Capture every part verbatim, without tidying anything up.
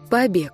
Побег.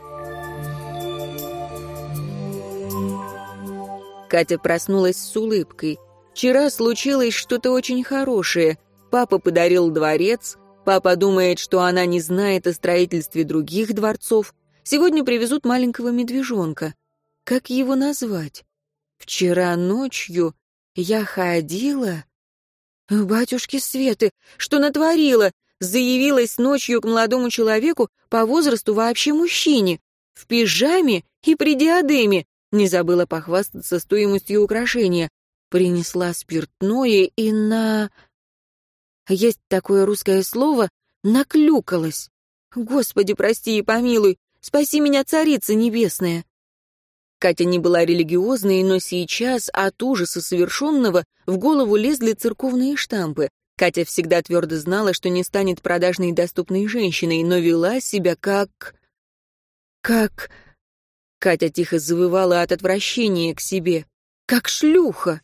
Катя проснулась с улыбкой. Вчера случилось что-то очень хорошее. Папа подарил дворец. Папа думает, что она не знает о строительстве других дворцов. Сегодня привезут маленького медвежонка. Как его назвать? Вчера ночью я ходила... Батюшки Светы, что натворила? Заявилась ночью к молодому человеку, по возрасту вообще мужчине, в пижаме и при диадеме. Не забыла похвастаться стоимостью украшения. Принесла спиртное и на... Есть такое русское слово «наклюкалась». Господи, прости и помилуй, спаси меня, Царица Небесная. Катя не была религиозной, но сейчас от ужаса совершенного в голову лезли церковные штампы. Катя всегда твердо знала, что не станет продажной и доступной женщиной, но вела себя как... как... Катя тихо завывала от отвращения к себе. Как шлюха.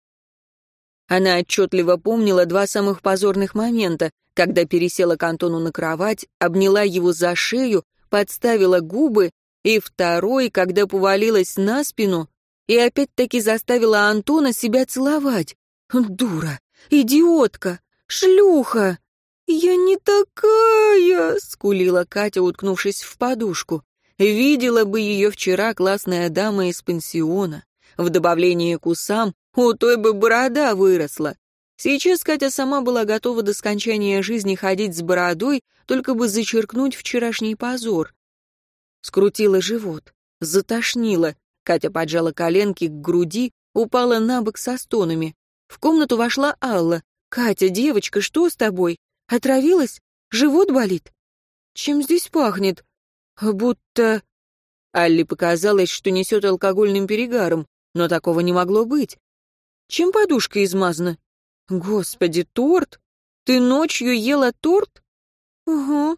Она отчетливо помнила два самых позорных момента, когда пересела к Антону на кровать, обняла его за шею, подставила губы, и второй, когда повалилась на спину и опять-таки заставила Антона себя целовать. Дура, идиотка, шлюха. «Я не такая», — скулила Катя, уткнувшись в подушку. Видела бы ее вчера классная дама из пансиона. В добавлении к усам у той бы борода выросла. Сейчас Катя сама была готова до скончания жизни ходить с бородой, только бы зачеркнуть вчерашний позор. Скрутила живот, затошнила. Катя поджала коленки к груди, упала на бок со стонами. В комнату вошла Алла. «Катя, девочка, что с тобой? Отравилась? Живот болит? Чем здесь пахнет? Будто...» Алле показалось, что несет алкогольным перегаром, но такого не могло быть. «Чем подушка измазана?» «Господи, торт? Ты ночью ела торт?» «Угу».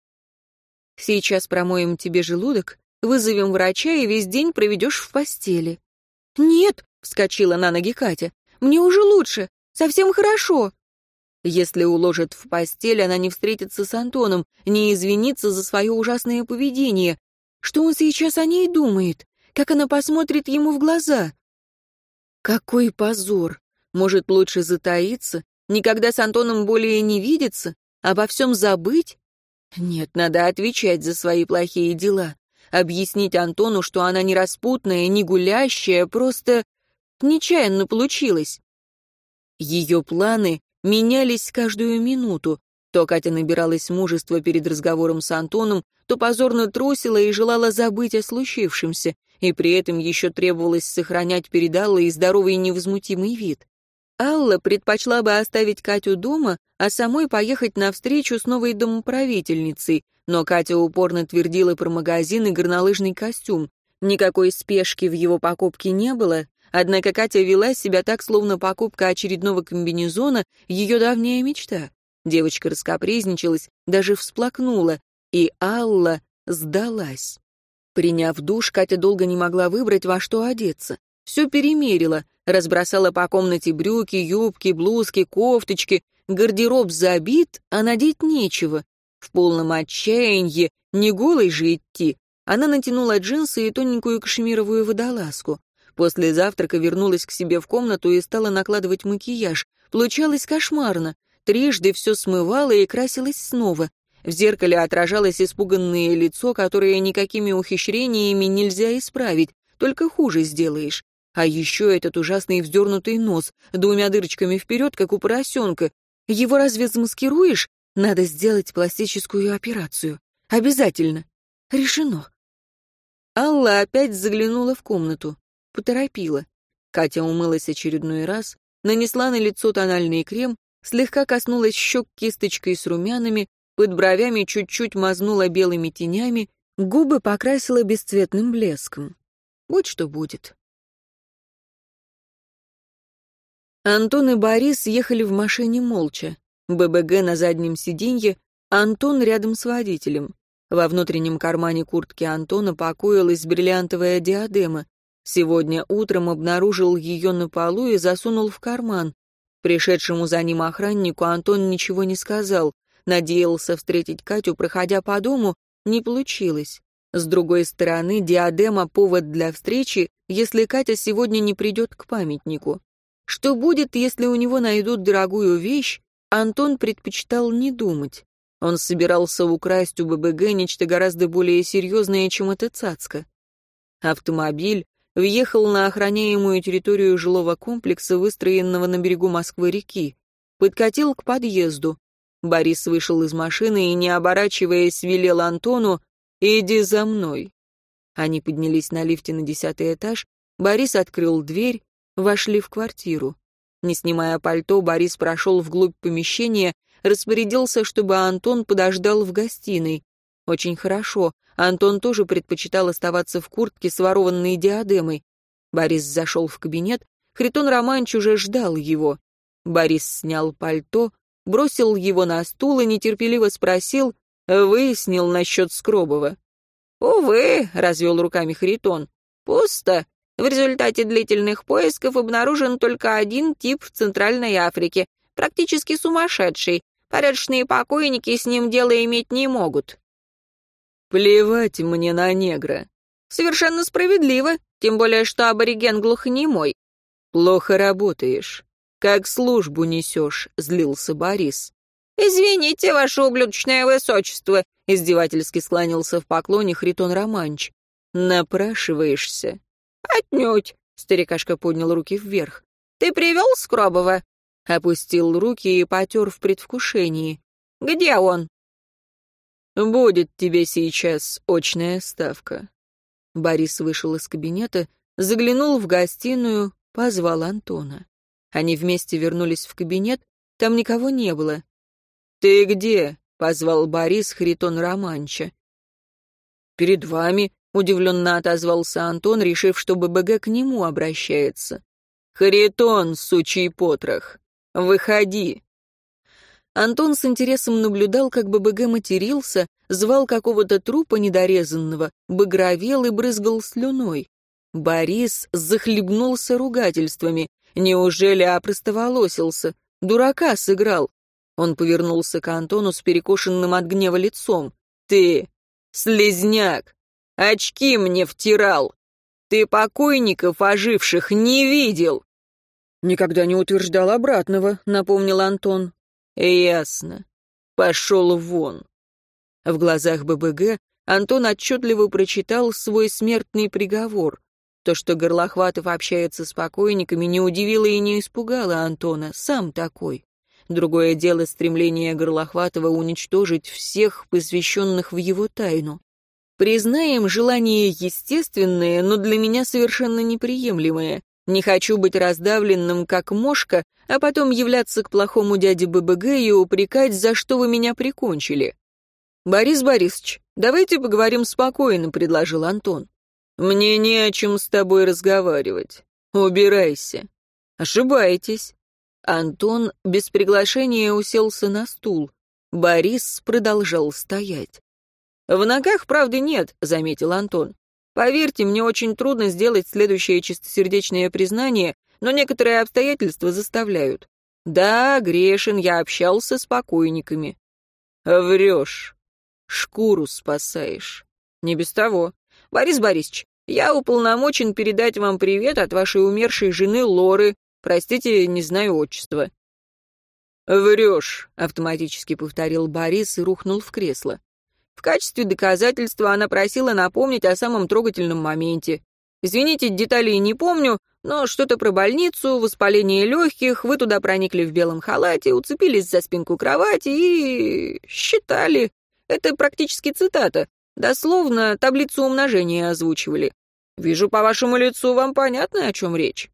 «Сейчас промоем тебе желудок, вызовем врача и весь день проведешь в постели». «Нет», — вскочила на ноги Катя, — «мне уже лучше, совсем хорошо». Если уложат в постель, она не встретится с Антоном, не извинится за свое ужасное поведение. Что он сейчас о ней думает? Как она посмотрит ему в глаза? Какой позор! Может, лучше затаиться, никогда с Антоном более не видеться, обо всем забыть? Нет, надо отвечать за свои плохие дела. Объяснить Антону, что она не распутная, не гулящая, просто нечаянно получилось. Ее планы менялись каждую минуту. То Катя набиралась мужества перед разговором с Антоном, то позорно трусила и желала забыть о случившемся, и при этом еще требовалось сохранять перед Аллой здоровый и невозмутимый вид. Алла предпочла бы оставить Катю дома, а самой поехать навстречу с новой домоправительницей, но Катя упорно твердила про магазин и горнолыжный костюм. Никакой спешки в его покупке не было, однако Катя вела себя так, словно покупка очередного комбинезона — ее давняя мечта. Девочка раскапризничалась, даже всплакнула, и Алла сдалась. Приняв душ, Катя долго не могла выбрать, во что одеться. Все перемерила, разбросала по комнате брюки, юбки, блузки, кофточки, гардероб забит, а надеть нечего. В полном отчаянии, не голой же идти, она натянула джинсы и тоненькую кашемировую водолазку. После завтрака вернулась к себе в комнату и стала накладывать макияж. Получалось кошмарно. Трижды все смывала и красилась снова. В зеркале отражалось испуганное лицо, которое никакими ухищрениями нельзя исправить, только хуже сделаешь. А еще этот ужасный вздернутый нос, двумя дырочками вперед, как у поросенка. Его разве замаскируешь? Надо сделать пластическую операцию. Обязательно. Решено. Алла опять заглянула в комнату. Поторопила. Катя умылась очередной раз, нанесла на лицо тональный крем, слегка коснулась щек кисточкой с румянами, под бровями чуть-чуть мазнула белыми тенями, губы покрасила бесцветным блеском. Будь что будет. Антон и Борис ехали в машине молча. ББГ на заднем сиденье, Антон рядом с водителем. Во внутреннем кармане куртки Антона покоилась бриллиантовая диадема. Сегодня утром обнаружил ее на полу и засунул в карман. Пришедшему за ним охраннику Антон ничего не сказал. Надеялся встретить Катю, проходя по дому, не получилось. С другой стороны, диадема — повод для встречи, если Катя сегодня не придет к памятнику. Что будет, если у него найдут дорогую вещь, Антон предпочитал не думать. Он собирался украсть у ББГ нечто гораздо более серьезное, чем эта цацка. Автомобиль въехал на охраняемую территорию жилого комплекса, выстроенного на берегу Москвы-реки. Подкатил к подъезду. Борис вышел из машины и, не оборачиваясь, велел Антону: «Иди за мной». Они поднялись на лифте на десятый этаж, Борис открыл дверь, вошли в квартиру. Не снимая пальто, Борис прошел вглубь помещения, распорядился, чтобы Антон подождал в гостиной. Очень хорошо, Антон тоже предпочитал оставаться в куртке с ворованной диадемой. Борис зашел в кабинет, Хритон Романч уже ждал его. Борис снял пальто, бросил его на стул и нетерпеливо спросил: «Выяснил насчет Скробова?» «Увы», — развел руками Харитон, — «пусто. В результате длительных поисков обнаружен только один тип в Центральной Африке, практически сумасшедший. Порядочные покойники с ним дело иметь не могут». «Плевать мне на негра». «Совершенно справедливо, тем более что абориген глухонемой». «Плохо работаешь. Как службу несешь», — злился Борис. «Извините, ваше ублюдочное высочество», — издевательски склонился в поклоне Хритон Романч. «Напрашиваешься?» «Отнюдь», — старикашка поднял руки вверх. «Ты привел Скробова?» Опустил руки и потер в предвкушении. «Где он?» «Будет тебе сейчас очная ставка». Борис вышел из кабинета, заглянул в гостиную, позвал Антона. Они вместе вернулись в кабинет, там никого не было. «Ты где?» — позвал Борис Харитон Романча. «Перед вами», — удивленно отозвался Антон, решив, что ББГ к нему обращается. «Харитон, сучий потрох, выходи». Антон с интересом наблюдал, как ББГ матерился, звал какого-то трупа недорезанного, багровел и брызгал слюной. Борис захлебнулся ругательствами. Неужели опростоволосился? Дурака сыграл. Он повернулся к Антону с перекошенным от гнева лицом. «Ты, слизняк, очки мне втирал! Ты покойников оживших не видел!» «Никогда не утверждал обратного», — напомнил Антон. «Ясно. Пошел вон». В глазах ББГ Антон отчетливо прочитал свой смертный приговор. То, что Горлохватов общается с покойниками, не удивило и не испугало Антона, сам такой. Другое дело стремление Горлохватова уничтожить всех, посвященных в его тайну. Признаем, желание естественное, но для меня совершенно неприемлемое. Не хочу быть раздавленным, как мошка, а потом являться к плохому дяде ББГ и упрекать, за что вы меня прикончили. «Борис Борисович, давайте поговорим спокойно», — предложил Антон. «Мне не о чем с тобой разговаривать. Убирайся». «Ошибаетесь». Антон без приглашения уселся на стул. Борис продолжал стоять. «В ногах правды нет», — заметил Антон. «Поверьте, мне очень трудно сделать следующее чистосердечное признание, но некоторые обстоятельства заставляют. Да, грешен, я общался с покойниками». «Врешь. Шкуру спасаешь». «Не без того. Борис Борисович, я уполномочен передать вам привет от вашей умершей жены Лоры. Простите, не знаю отчества». «Врешь», — автоматически повторил Борис и рухнул в кресло. В качестве доказательства она просила напомнить о самом трогательном моменте. Извините, деталей не помню, но что-то про больницу, воспаление легких, вы туда проникли в белом халате, уцепились за спинку кровати и... считали. Это практически цитата. Дословно таблицу умножения озвучивали. Вижу по вашему лицу, вам понятно, о чем речь.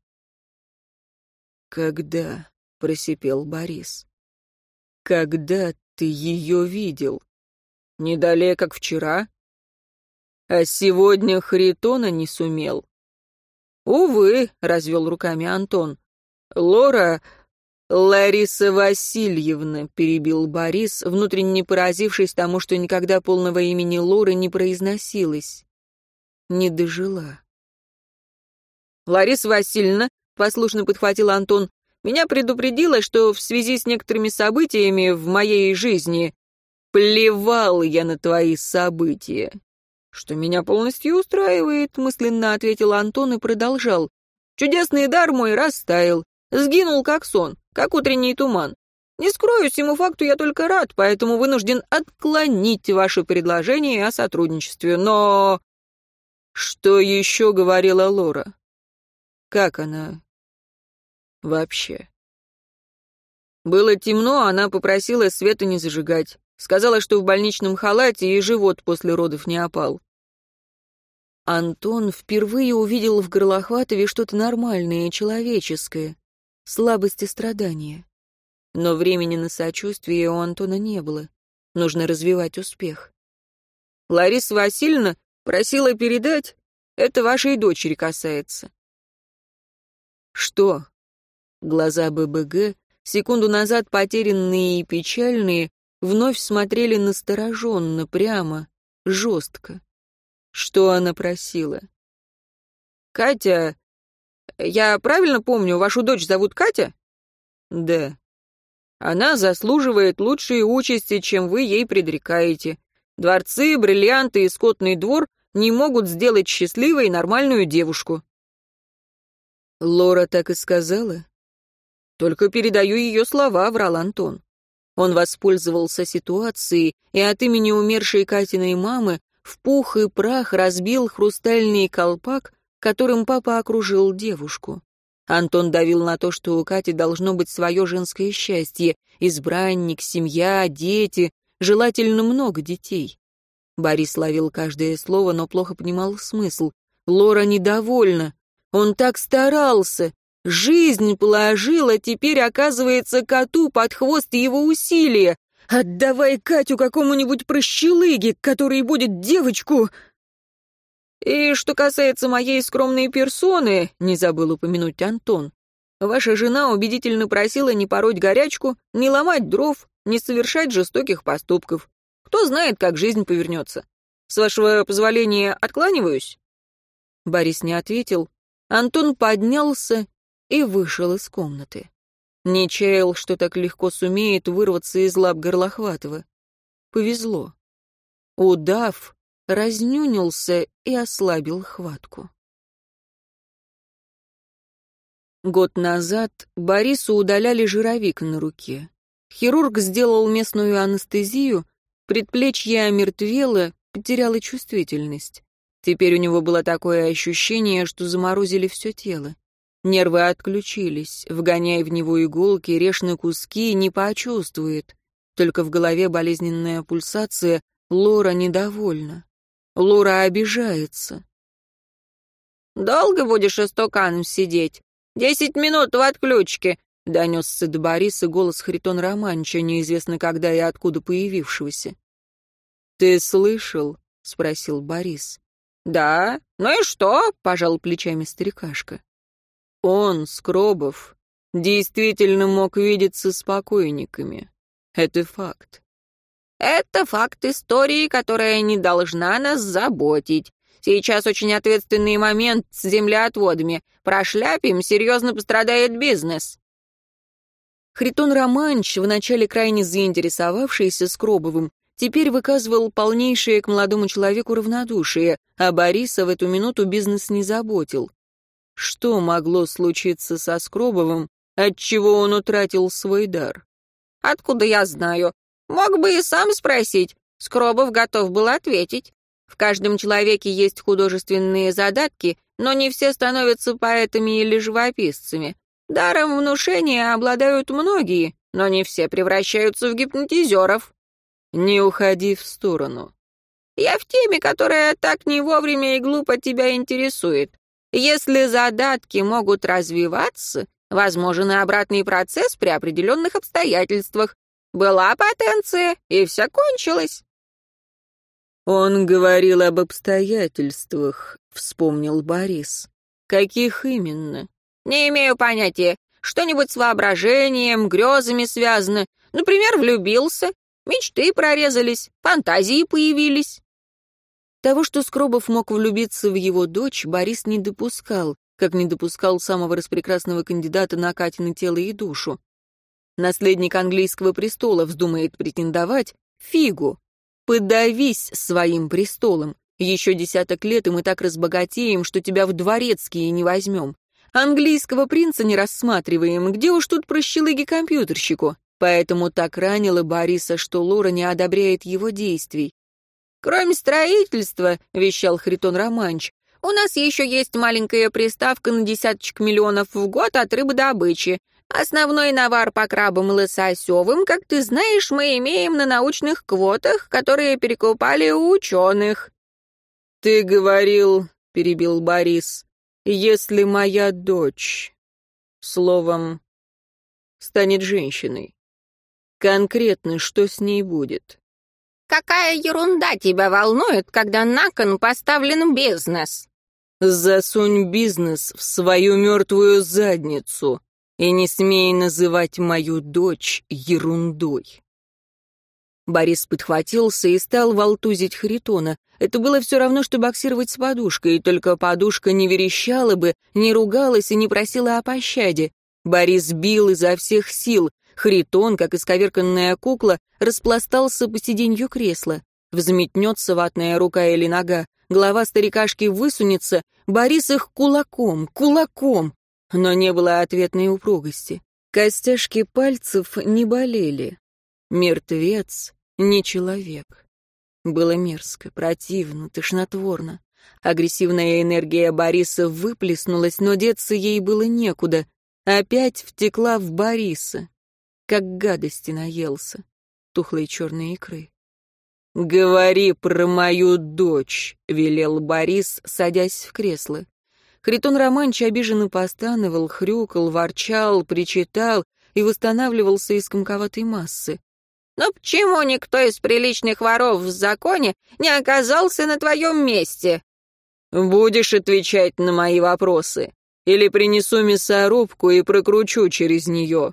«Когда?» — просипел Борис. «Когда ты ее видел?» «Не далее, как вчера». «А сегодня Харитона не сумел». «Увы», — развел руками Антон. «Лора...» «Лариса Васильевна», — перебил Борис, внутренне поразившись тому, что никогда полного имени Лоры не произносилось. Не дожила. «Лариса Васильевна», — послушно подхватил Антон, — «меня предупредила, что в связи с некоторыми событиями в моей жизни Плевал я на твои события. Что меня полностью устраивает, мысленно ответил Антон и продолжал. Чудесный дар мой растаял, сгинул как сон, как утренний туман. Не скрою, всему факту я только рад, поэтому вынужден отклонить ваше предложение о сотрудничестве. Но... Что еще говорила Лора? Как она вообще? Было темно, она попросила света не зажигать. Сказала, что в больничном халате и живот после родов не опал. Антон впервые увидел в Горлохватове что-то нормальное, человеческое, слабость и страдания. Но времени на сочувствие у Антона не было. Нужно развивать успех. Лариса Васильевна просила передать, это вашей дочери касается. Что? Глаза ББГ, секунду назад потерянные и печальные, вновь смотрели настороженно, прямо, жестко. Что она просила? «Катя, я правильно помню, вашу дочь зовут Катя?» «Да. Она заслуживает лучшей участи, чем вы ей предрекаете. Дворцы, бриллианты и скотный двор не могут сделать счастливой нормальную девушку». Лора так и сказала. «Только передаю ее слова», — врал Антон. Он воспользовался ситуацией и от имени умершей Катиной мамы в пух и прах разбил хрустальный колпак, которым папа окружил девушку. Антон давил на то, что у Кати должно быть свое женское счастье, избранник, семья, дети, желательно много детей. Борис ловил каждое слово, но плохо понимал смысл. Лора недовольна. Он так старался. Жизнь положила, теперь, оказывается, коту под хвост его усилия. Отдавай Катю какому-нибудь прощелыге, который будет девочку. И что касается моей скромной персоны, не забыл упомянуть Антон, ваша жена убедительно просила не пороть горячку, не ломать дров, не совершать жестоких поступков. Кто знает, как жизнь повернется. С вашего позволения откланиваюсь?» Борис не ответил. Антон поднялся и вышел из комнаты. Не чаял, что так легко сумеет вырваться из лап Горлохватова. Повезло. Удав разнюнился и ослабил хватку. Год назад Борису удаляли жировик на руке. Хирург сделал местную анестезию, предплечье омертвело, потеряло чувствительность. Теперь у него было такое ощущение, что заморозили все тело. Нервы отключились, вгоняя в него иголки, режь на куски, не почувствует. Только в голове болезненная пульсация, Лора недовольна. Лора обижается. «Долго будешь истуканом сидеть? Десять минут в отключке», — донесся до Бориса голос Харитона Романча, неизвестно когда и откуда появившегося. «Ты слышал?» — спросил Борис. «Да. Ну и что?» — пожал плечами старикашка. Он, Скробов, действительно мог видеться с покойниками. Это факт. Это факт истории, которая не должна нас заботить. Сейчас очень ответственный момент с землеотводами. Прошляпим, серьезно пострадает бизнес. Харитон Романч, вначале крайне заинтересовавшийся Скробовым, теперь выказывал полнейшее к молодому человеку равнодушие, а Бориса в эту минуту бизнес не заботил. Что могло случиться со Скробовым, отчего он утратил свой дар? Откуда я знаю? Мог бы и сам спросить. Скробов готов был ответить. В каждом человеке есть художественные задатки, но не все становятся поэтами или живописцами. Даром внушения обладают многие, но не все превращаются в гипнотизеров. Не уходи в сторону. Я в теме, которая так не вовремя и глупо тебя интересует. Если задатки могут развиваться, возможен и обратный процесс при определенных обстоятельствах. Была потенция, и все кончилось. Он говорил об обстоятельствах, вспомнил Борис. Каких именно? Не имею понятия. Что-нибудь с воображением, грезами связано. Например, влюбился, мечты прорезались, фантазии появились. Того, что Скробов мог влюбиться в его дочь, Борис не допускал, как не допускал самого распрекрасного кандидата на Катины тело и душу. Наследник английского престола вздумает претендовать, Фигу. Подавись своим престолом. Еще десяток лет, и мы так разбогатеем, что тебя в дворецкие не возьмем. Английского принца не рассматриваем, где уж тут прощелыги компьютерщику. Поэтому так ранило Бориса, что Лора не одобряет его действий. «Кроме строительства», — вещал Харитон Романч, «у нас еще есть маленькая приставка на десяточек миллионов в год от рыбодобычи. Основной навар по крабам и лососевым, как ты знаешь, мы имеем на научных квотах, которые перекупали у ученых». «Ты говорил», — перебил Борис, — «если моя дочь, словом, станет женщиной, конкретно что с ней будет?» «Какая ерунда тебя волнует, когда на кон поставлен бизнес?» «Засунь бизнес в свою мертвую задницу и не смей называть мою дочь ерундой». Борис подхватился и стал волтузить Харитона. Это было все равно, что боксировать с подушкой, только подушка не верещала бы, не ругалась и не просила о пощаде. Борис бил изо всех сил. Харитон, как исковерканная кукла, распластался по сиденью кресла. Взметнется ватная рука или нога, голова старикашки высунется, Борис их кулаком, кулаком. Но не было ответной упругости. Костяшки пальцев не болели. Мертвец не человек. Было мерзко, противно, тошнотворно. Агрессивная энергия Бориса выплеснулась, но деться ей было некуда. Опять втекла в Бориса. Как гадости наелся. Тухлой черной икры. «Говори про мою дочь», — велел Борис, садясь в кресло. Харитон Романч обиженно постановал, хрюкал, ворчал, причитал и восстанавливался из комковатой массы. «Но почему никто из приличных воров в законе не оказался на твоем месте?» «Будешь отвечать на мои вопросы? Или принесу мясорубку и прокручу через нее?»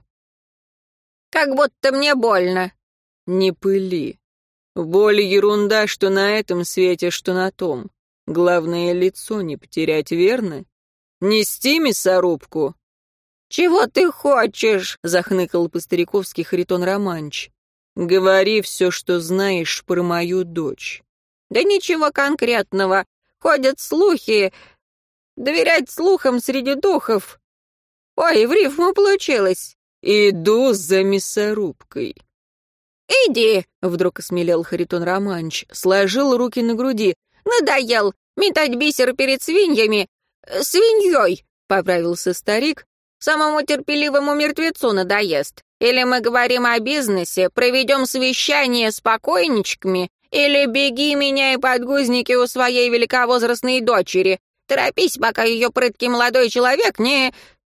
«Как будто мне больно». «Не пыли. Боль — ерунда, что на этом свете, что на том. Главное, лицо не потерять, верно? Нести мясорубку?» «Чего ты хочешь?» — захныкал по-стариковски Харитон Романч. «Говори все, что знаешь про мою дочь». «Да ничего конкретного. Ходят слухи. Доверять слухам среди духов. Ой, в рифму получилось». «Иду за мясорубкой». «Иди», — вдруг осмелел Харитон Романч, сложил руки на груди. «Надоел метать бисер перед свиньями. Свиньей», — поправился старик. «Самому терпеливому мертвецу надоест. Или мы говорим о бизнесе, проведем совещание с покойничками, или беги, меняй подгузники у своей великовозрастной дочери. Торопись, пока ее прыткий молодой человек не...»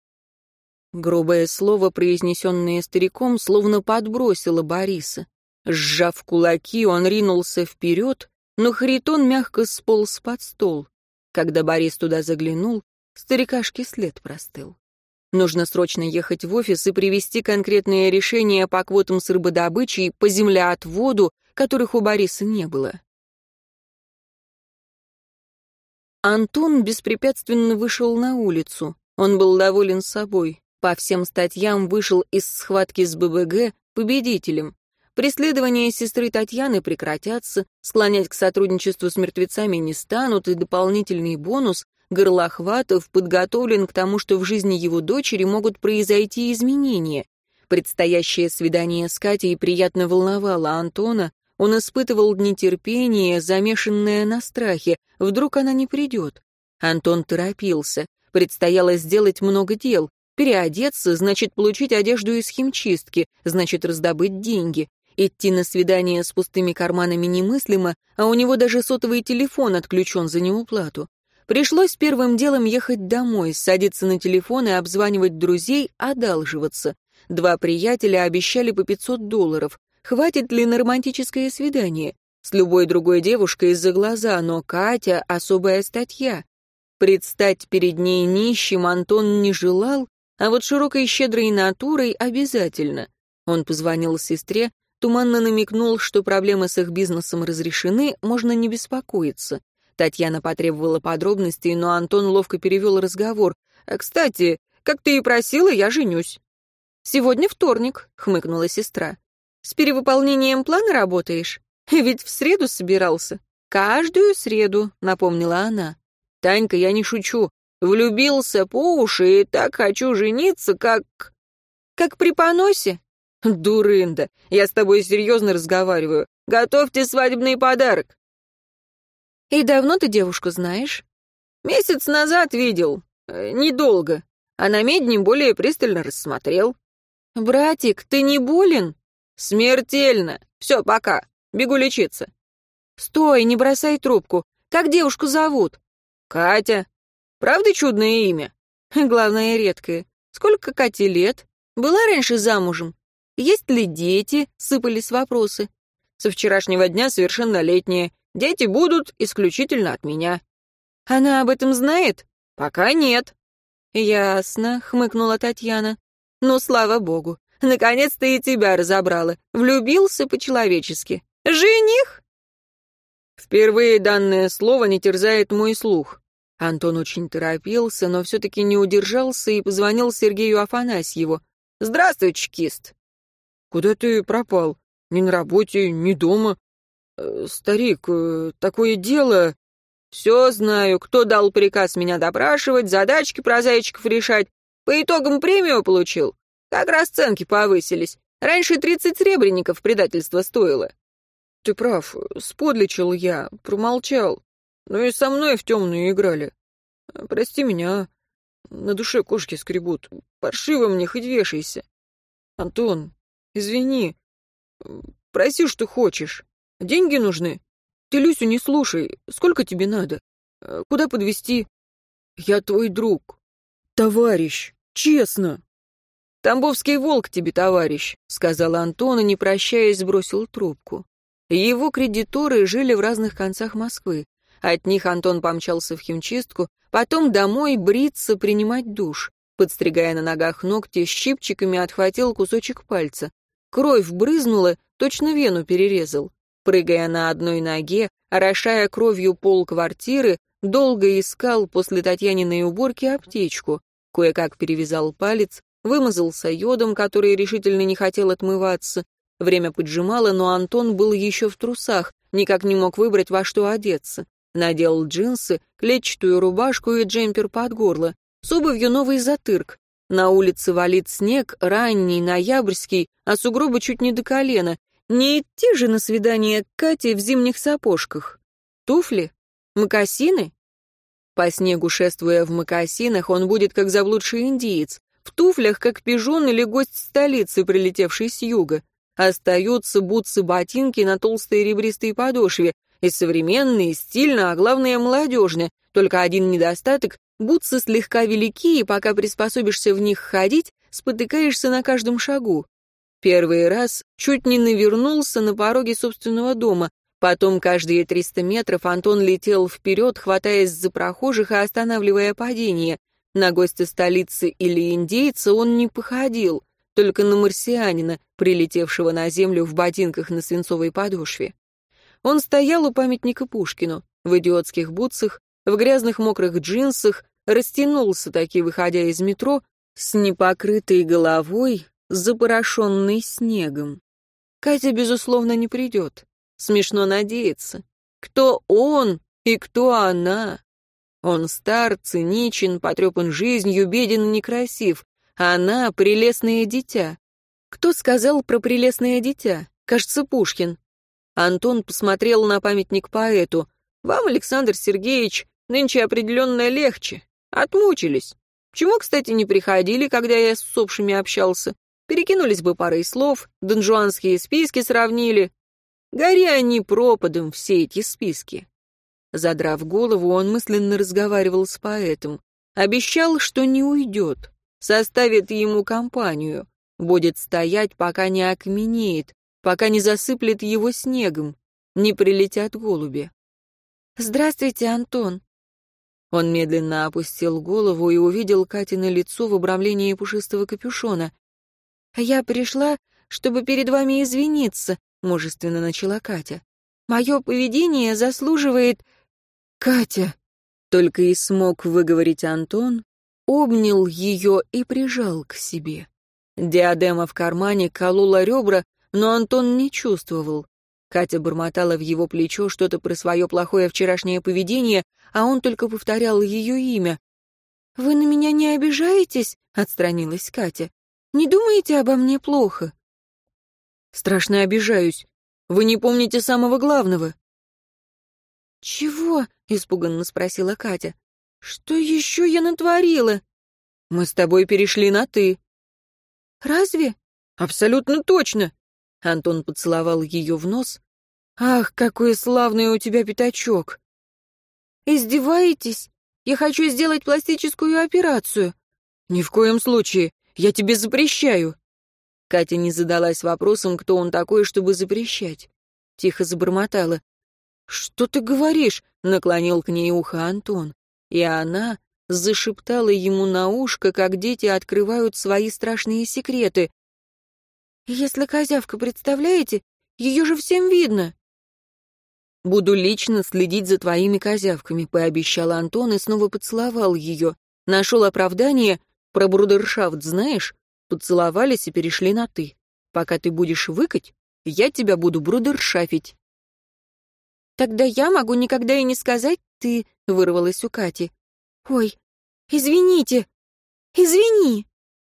Грубое слово, произнесенное стариком, словно подбросило Бориса. Сжав кулаки, он ринулся вперед, но Харитон мягко сполз под стол. Когда Борис туда заглянул, старикашке след простыл. Нужно срочно ехать в офис и привести конкретные решения по квотам с рыбодобычей, по землеотводу, которых у Бориса не было. Антон беспрепятственно вышел на улицу. Он был доволен собой. По всем статьям вышел из схватки с ББГ победителем. Преследования сестры Татьяны прекратятся, склонять к сотрудничеству с мертвецами не станут, и дополнительный бонус — Горлохватов подготовлен к тому, что в жизни его дочери могут произойти изменения. Предстоящее свидание с Катей приятно волновало Антона. Он испытывал нетерпение, замешанное на страхе. Вдруг она не придет. Антон торопился. Предстояло сделать много дел. Переодеться, значит, получить одежду из химчистки, значит, раздобыть деньги. Идти на свидание с пустыми карманами немыслимо, а у него даже сотовый телефон отключен за неуплату. Пришлось первым делом ехать домой, садиться на телефон и обзванивать друзей, одалживаться. Два приятеля обещали по пятьсот долларов. Хватит ли на романтическое свидание? С любой другой девушкой из-за глаза, но Катя — особая статья. Предстать перед ней нищим Антон не желал, а вот широкой щедрой натурой обязательно. Он позвонил сестре, туманно намекнул, что проблемы с их бизнесом разрешены, можно не беспокоиться. Татьяна потребовала подробностей, но Антон ловко перевел разговор. «Кстати, как ты и просила, я женюсь». «Сегодня вторник», — хмыкнула сестра. С перевыполнением плана работаешь? Ведь в среду собирался. Каждую среду, напомнила она. Танька, я не шучу. Влюбился по уши и так хочу жениться, как... Как при поносе? Дурында, я с тобой серьезно разговариваю. Готовьте свадебный подарок. И давно ты девушку знаешь? Месяц назад видел. Э, недолго. А на медне более пристально рассмотрел. Братик, ты не болен? Смертельно. Все, пока. Бегу лечиться. Стой, не бросай трубку. Как девушку зовут? Катя. Правда чудное имя? Главное, редкое. Сколько Кате лет? Была раньше замужем? Есть ли дети? Сыпались вопросы. Со вчерашнего дня совершеннолетняя. Дети будут исключительно от меня. Она об этом знает? Пока нет. Ясно, хмыкнула Татьяна. Ну, слава богу. Наконец-то и тебя разобрала. Влюбился по-человечески. Жених? Впервые данное слово не терзает мой слух. Антон очень торопился, но все-таки не удержался и позвонил Сергею Афанасьеву. «Здравствуй, чекист!» «Куда ты пропал? Ни на работе, ни дома. Э, старик, э, такое дело...» «Все знаю, кто дал приказ меня допрашивать, задачки про зайчиков решать. По итогам премию получил. Как расценки повысились. Раньше тридцать сребреников предательство стоило». «Ты прав, сподличил я, промолчал. Ну и со мной в темную играли. Прости меня, на душе кошки скребут. Паршиво мне, хоть вешайся. Антон, извини, проси, что хочешь. Деньги нужны? Ты Люсю не слушай, сколько тебе надо? Куда подвезти? Я твой друг, товарищ, честно». «Тамбовский волк тебе, товарищ», — сказал Антон и, не прощаясь, сбросил трубку. Его кредиторы жили в разных концах Москвы. От них Антон помчался в химчистку, потом домой бриться, принимать душ. Подстригая на ногах ногти, щипчиками отхватил кусочек пальца. Кровь брызнула, точно вену перерезал. Прыгая на одной ноге, орошая кровью пол квартиры, долго искал после Татьяниной уборки аптечку. Кое-как перевязал палец, вымазался йодом, который решительно не хотел отмываться. Время поджимало, но Антон был еще в трусах, никак не мог выбрать, во что одеться. Надел джинсы, клетчатую рубашку и джемпер под горло. С обувью новый затырк. На улице валит снег, ранний, ноябрьский, а сугробы чуть не до колена. Не идти же на свидание к Кате в зимних сапожках. Туфли? Мокасины? По снегу, шествуя в мокасинах, он будет как заблудший индиец. В туфлях, как пижон или гость столицы, прилетевший с юга. Остаются бутсы-ботинки на толстой ребристой подошве. И современные, стильно, а главное молодежные. Только один недостаток — бутсы слегка велики, и пока приспособишься в них ходить, спотыкаешься на каждом шагу. Первый раз чуть не навернулся на пороге собственного дома. Потом каждые триста метров Антон летел вперед, хватаясь за прохожих и останавливая падение. На гостя столицы или индейца он не походил, только на марсианина, прилетевшего на землю в ботинках на свинцовой подошве. Он стоял у памятника Пушкину, в идиотских бутсах, в грязных мокрых джинсах, растянулся таки, выходя из метро, с непокрытой головой, запорошенной снегом. Катя, безусловно, не придет. Смешно надеяться. Кто он и кто она? Он стар, циничен, потрепан жизнью, беден и некрасив. Она — прелестное дитя. Кто сказал про прелестное дитя? Кажется, Пушкин. Антон посмотрел на памятник поэту. «Вам, Александр Сергеевич, нынче определенно легче. Отмучились. Чему, кстати, не приходили, когда я с усопшими общался? Перекинулись бы парой слов, донжуанские списки сравнили. Гори они пропадом, все эти списки». Задрав голову, он мысленно разговаривал с поэтом. Обещал, что не уйдет, составит ему компанию, будет стоять, пока не окаменеет, пока не засыплет его снегом, не прилетят голуби. «Здравствуйте, Антон». Он медленно опустил голову и увидел Катино лицо в обрамлении пушистого капюшона. «Я пришла, чтобы перед вами извиниться», — мужественно начала Катя. «Мое поведение заслуживает...» «Катя!» — только и смог выговорить Антон, обнял ее и прижал к себе. Диадема в кармане колола ребра, но Антон не чувствовал. Катя бормотала в его плечо что-то про свое плохое вчерашнее поведение, а он только повторял ее имя. «Вы на меня не обижаетесь?» — отстранилась Катя. «Не думаете обо мне плохо?» «Страшно обижаюсь. Вы не помните самого главного». «Чего?» — испуганно спросила Катя. «Что еще я натворила?» «Мы с тобой перешли на «ты». «Разве?» «Абсолютно точно!» Антон поцеловал ее в нос. «Ах, какой славный у тебя пятачок!» «Издеваетесь? Я хочу сделать пластическую операцию». «Ни в коем случае. Я тебе запрещаю». Катя не задалась вопросом, кто он такой, чтобы запрещать. Тихо забормотала. «Что ты говоришь?» — наклонил к ней ухо Антон. И она зашептала ему на ушко, как дети открывают свои страшные секреты. «Если козявка, представляете, ее же всем видно». «Буду лично следить за твоими козявками», — пообещал Антон и снова поцеловал ее. Нашел оправдание. Про брудершафт знаешь? Поцеловались и перешли на «ты». Пока ты будешь выкать, я тебя буду брудершафить. «Тогда я могу никогда и не сказать «ты», — вырвалась у Кати. «Ой, извините, извини».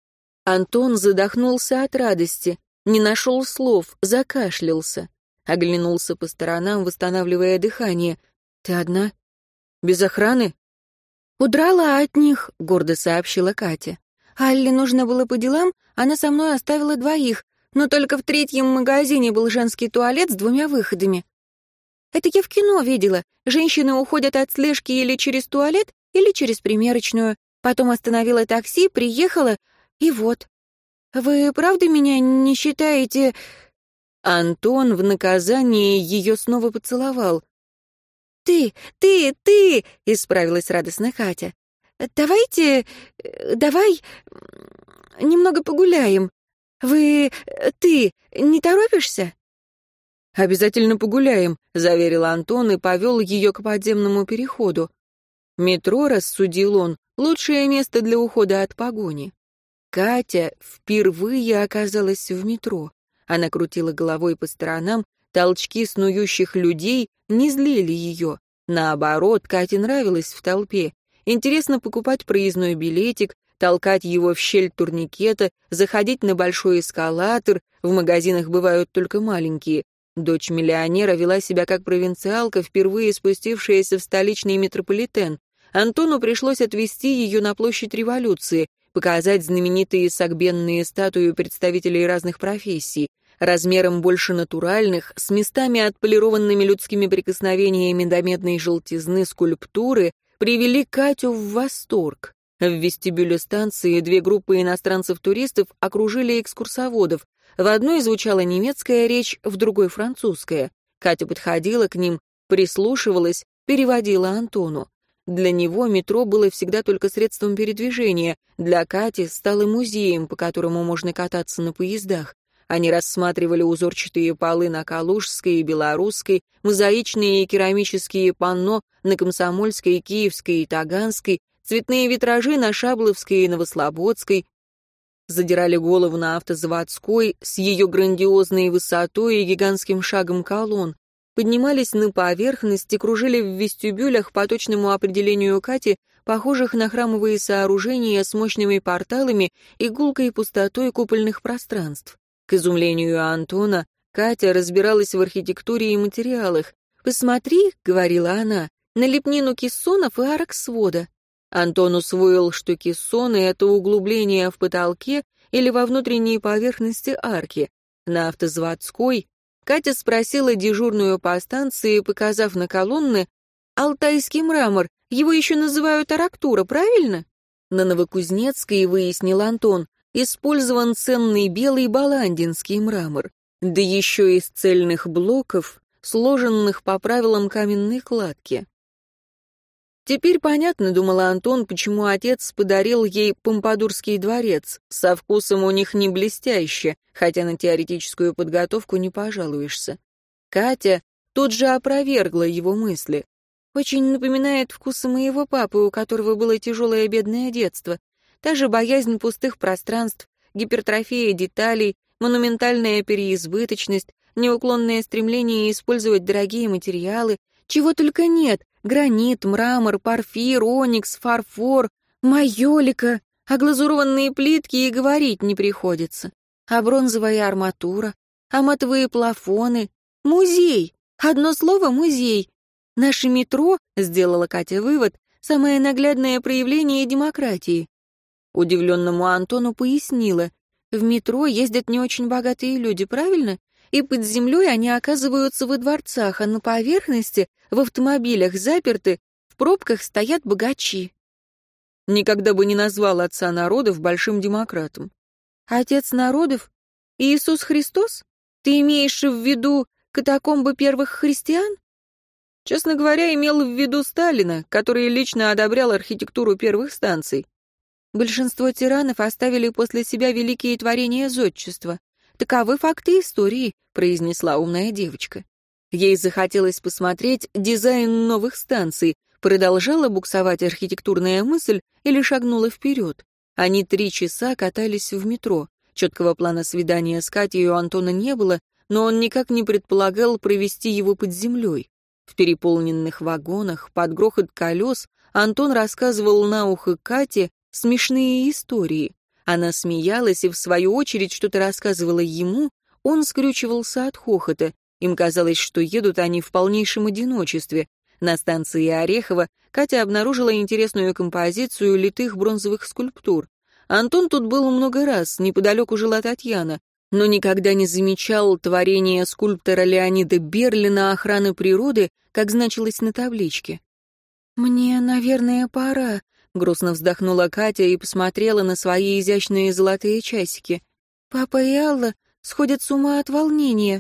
Антон задохнулся от радости, не нашел слов, закашлялся. Оглянулся по сторонам, восстанавливая дыхание. «Ты одна? Без охраны?» «Удрала от них», — гордо сообщила Катя. «Алле нужно было по делам, она со мной оставила двоих, но только в третьем магазине был женский туалет с двумя выходами. Это я в кино видела. Женщины уходят от слежки или через туалет, или через примерочную. Потом остановила такси, приехала, и вот. Вы правда меня не считаете...» Антон в наказание ее снова поцеловал. «Ты, ты, ты!» — исправилась радостно Катя. «Давайте, давай немного погуляем. Вы, ты, не торопишься?» «Обязательно погуляем», — заверил Антон и повел ее к подземному переходу. Метро, рассудил он, лучшее место для ухода от погони. Катя впервые оказалась в метро. Она крутила головой по сторонам, толчки снующих людей не злили ее. Наоборот, Кате нравилось в толпе. Интересно покупать проездной билетик, толкать его в щель турникета, заходить на большой эскалатор, в магазинах бывают только маленькие. Дочь миллионера вела себя как провинциалка, впервые спустившаяся в столичный метрополитен. Антону пришлось отвезти ее на площадь Революции, показать знаменитые согбенные статуи представителей разных профессий, размером больше натуральных, с местами отполированными людскими прикосновениями до медной желтизны скульптуры, привели Катю в восторг. В вестибюле станции две группы иностранцев-туристов окружили экскурсоводов. В одной звучала немецкая речь, в другой — французская. Катя подходила к ним, прислушивалась, переводила Антону. Для него метро было всегда только средством передвижения, для Кати стало музеем, по которому можно кататься на поездах. Они рассматривали узорчатые полы на Калужской и Белорусской, мозаичные и керамические панно на Комсомольской, Киевской и Таганской, цветные витражи на Шабловской и Новослободской, задирали голову на Автозаводской с ее грандиозной высотой и гигантским шагом колонн, поднимались на поверхность и кружили в вестибюлях по точному определению Кати, похожих на храмовые сооружения с мощными порталами и гулкой пустотой купольных пространств. К изумлению Антона, Катя разбиралась в архитектуре и материалах. «Посмотри», — говорила она, — «на лепнину кессонов и арок свода». Антон усвоил, что кессоны — это углубления в потолке или во внутренней поверхности арки. На Автозаводской Катя спросила дежурную по станции, показав на колонны, «Алтайский мрамор, его еще называют арактура, правильно?» На Новокузнецкой, выяснил Антон, использован ценный белый баландинский мрамор, да еще из цельных блоков, сложенных по правилам каменной кладки. Теперь понятно, думала Антон, почему отец подарил ей Помпадурский дворец. Со вкусом у них не блестяще, хотя на теоретическую подготовку не пожалуешься. Катя тут же опровергла его мысли. Очень напоминает вкусы моего папы, у которого было тяжелое бедное детство. Та же боязнь пустых пространств, гипертрофия деталей, монументальная переизбыточность, неуклонное стремление использовать дорогие материалы, чего только нет, гранит, мрамор, порфир, оникс, фарфор, майолика, а глазурованные плитки и говорить не приходится. А бронзовая арматура, а матовые плафоны. Музей! Одно слово — музей. Наше метро, сделала Катя вывод, самое наглядное проявление демократии. Удивленному Антону пояснила, в метро ездят не очень богатые люди, правильно? И под землей они оказываются во дворцах, а на поверхности, в автомобилях заперты, в пробках стоят богачи. Никогда бы не назвал отца народов большим демократом. Отец народов? Иисус Христос? Ты имеешь в виду катакомбы первых христиан? Честно говоря, имел в виду Сталина, который лично одобрял архитектуру первых станций. Большинство тиранов оставили после себя великие творения зодчества. Таковы факты истории, произнесла умная девочка. Ей захотелось посмотреть дизайн новых станций, продолжала буксовать архитектурная мысль или шагнула вперед. Они три часа катались в метро. Четкого плана свидания с Катей у Антона не было, но он никак не предполагал провести его под землей. В переполненных вагонах, под грохот колес, Антон рассказывал на ухо Кате смешные истории. Она смеялась и, в свою очередь, что-то рассказывала ему, он скрючивался от хохота. Им казалось, что едут они в полнейшем одиночестве. На станции Орехово Катя обнаружила интересную композицию литых бронзовых скульптур. Антон тут был много раз, неподалеку жила Татьяна, но никогда не замечал творения скульптора Леонида Берлина «Охраны природы», как значилось на табличке. «Мне, наверное, пора», — грустно вздохнула Катя и посмотрела на свои изящные золотые часики. «Папа и Алла сходят с ума от волнения».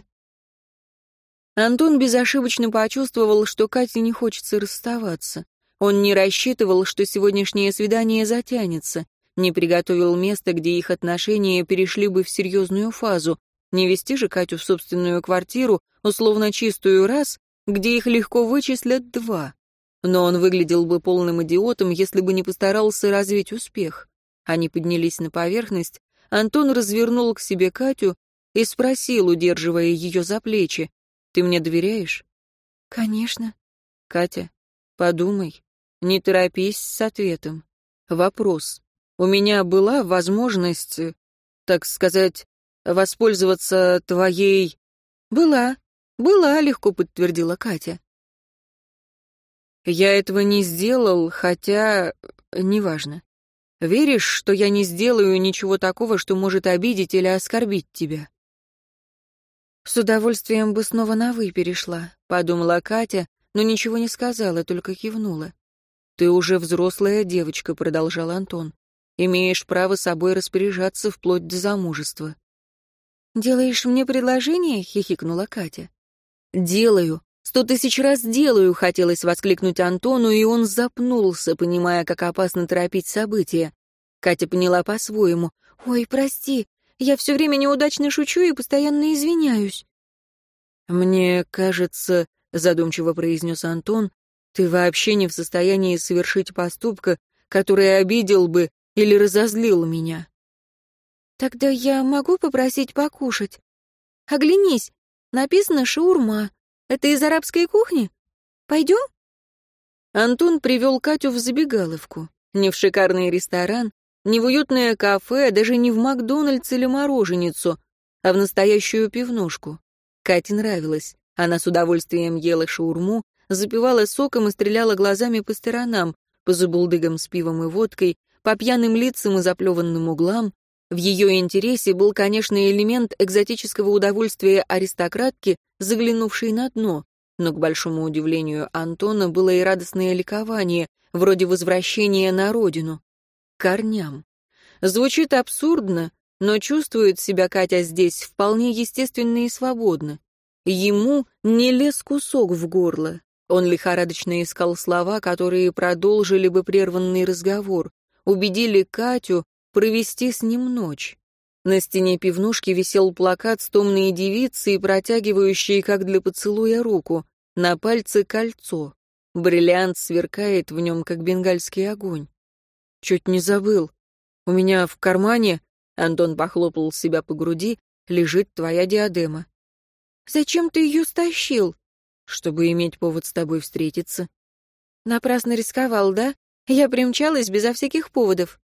Антон безошибочно почувствовал, что Кате не хочется расставаться. Он не рассчитывал, что сегодняшнее свидание затянется, не приготовил место, где их отношения перешли бы в серьезную фазу, не вести же Катю в собственную квартиру, условно чистую раз, где их легко вычислят два. Но он выглядел бы полным идиотом, если бы не постарался развить успех. Они поднялись на поверхность, Антон развернул к себе Катю и спросил, удерживая ее за плечи, «Ты мне доверяешь?» «Конечно». «Катя, подумай, не торопись с ответом. Вопрос. У меня была возможность, так сказать, воспользоваться твоей...» «Была, была», — легко подтвердила Катя. «Я этого не сделал, хотя... неважно. Веришь, что я не сделаю ничего такого, что может обидеть или оскорбить тебя?» «С удовольствием бы снова на «вы» перешла», — подумала Катя, но ничего не сказала, только кивнула. «Ты уже взрослая девочка», — продолжал Антон. «Имеешь право собой распоряжаться вплоть до замужества». «Делаешь мне предложение?» — хихикнула Катя. «Делаю. Сто тысяч раз делаю», — хотелось воскликнуть Антону, и он запнулся, понимая, как опасно торопить события. Катя поняла по-своему. «Ой, прости, я все время неудачно шучу и постоянно извиняюсь». «Мне кажется», — задумчиво произнес Антон, «ты вообще не в состоянии совершить поступка, который обидел бы или разозлил меня». «Тогда я могу попросить покушать? Оглянись, написано «шаурма». Это из арабской кухни? Пойдем?» Антон привел Катю в забегаловку. Не в шикарный ресторан, не в уютное кафе, даже не в Макдональдс или мороженицу, а в настоящую пивнушку. Кате нравилось. Она с удовольствием ела шаурму, запивала соком и стреляла глазами по сторонам, по забулдыгам с пивом и водкой, по пьяным лицам и заплеванным углам. В ее интересе был, конечно, элемент экзотического удовольствия аристократки, заглянувшей на дно, но, к большому удивлению Антона, было и радостное ликование, вроде возвращения на родину, к корням. Звучит абсурдно, но чувствует себя Катя здесь вполне естественно и свободно. Ему не лез кусок в горло. Он лихорадочно искал слова, которые продолжили бы прерванный разговор, убедили Катю провести с ним ночь. На стене пивнушки висел плакат с томной девицей, протягивающей, как для поцелуя, руку. На пальце кольцо. Бриллиант сверкает в нем, как бенгальский огонь. Чуть не забыл. У меня в кармане... Антон похлопал себя по груди. лежит твоя диадема. Зачем ты ее стащил? Чтобы иметь повод с тобой встретиться. Напрасно рисковал, да? Я примчалась безо всяких поводов.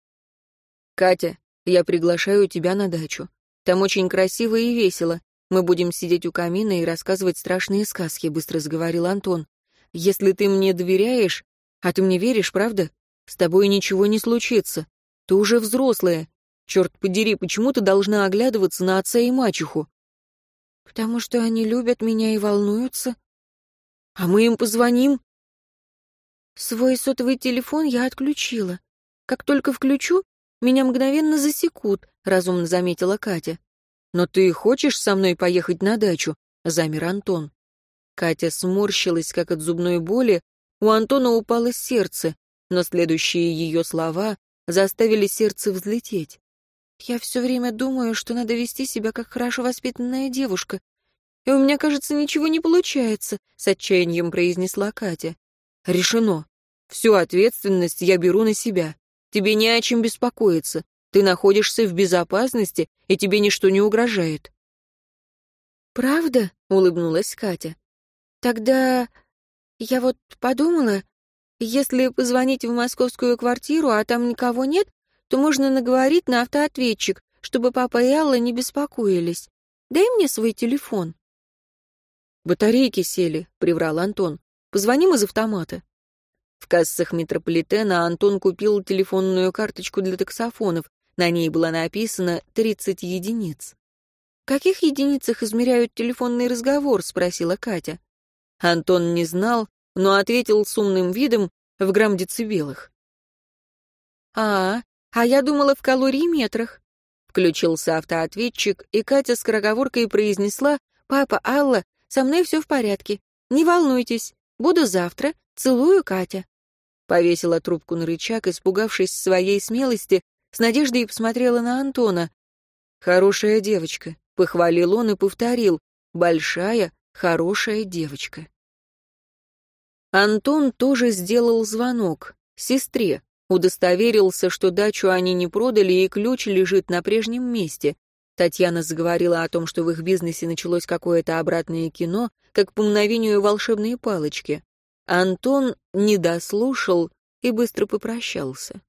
Катя, я приглашаю тебя на дачу. Там очень красиво и весело. Мы будем сидеть у камина и рассказывать страшные сказки, быстро заговорил Антон. Если ты мне доверяешь, а ты мне веришь, правда? С тобой ничего не случится. Ты уже взрослая. Черт подери, почему ты должна оглядываться на отца и мачеху? Потому что они любят меня и волнуются. А мы им позвоним? Свой сотовый телефон я отключила. Как только включу, меня мгновенно засекут, разумно заметила Катя. Но ты хочешь со мной поехать на дачу? Замер Антон. Катя сморщилась, как от зубной боли. У Антона упало сердце, но следующие ее слова заставили сердце взлететь. Я все время думаю, что надо вести себя как хорошо воспитанная девушка. И у меня, кажется, ничего не получается, с отчаянием произнесла Катя. Решено. Всю ответственность я беру на себя. Тебе не о чем беспокоиться. Ты находишься в безопасности, и тебе ничто не угрожает. Правда? Улыбнулась Катя. Тогда я вот подумала, если позвонить в московскую квартиру, а там никого нет, то можно наговорить на автоответчик, чтобы папа и Алла не беспокоились. Дай мне свой телефон. Батарейки сели, приврал Антон. Позвоним из автомата. В кассах метрополитена Антон купил телефонную карточку для таксофонов. На ней было написано тридцать единиц. «В каких единицах измеряют телефонный разговор?» — спросила Катя. Антон не знал, но ответил с умным видом в грамм-децибелах. «А, а я думала в калорий-метрах». Включился автоответчик, и Катя скороговоркой произнесла: «Папа, Алла, со мной все в порядке. Не волнуйтесь, буду завтра. Целую, Катя». Повесила трубку на рычаг, испугавшись своей смелости, с надеждой посмотрела на Антона. «Хорошая девочка», — похвалил он и повторил: «большая, хорошая девочка». Антон тоже сделал звонок сестре, удостоверился, что дачу они не продали и ключ лежит на прежнем месте. Татьяна заговорила о том, что в их бизнесе началось какое-то обратное кино, как по мгновению волшебной палочки. Антон не дослушал и быстро попрощался.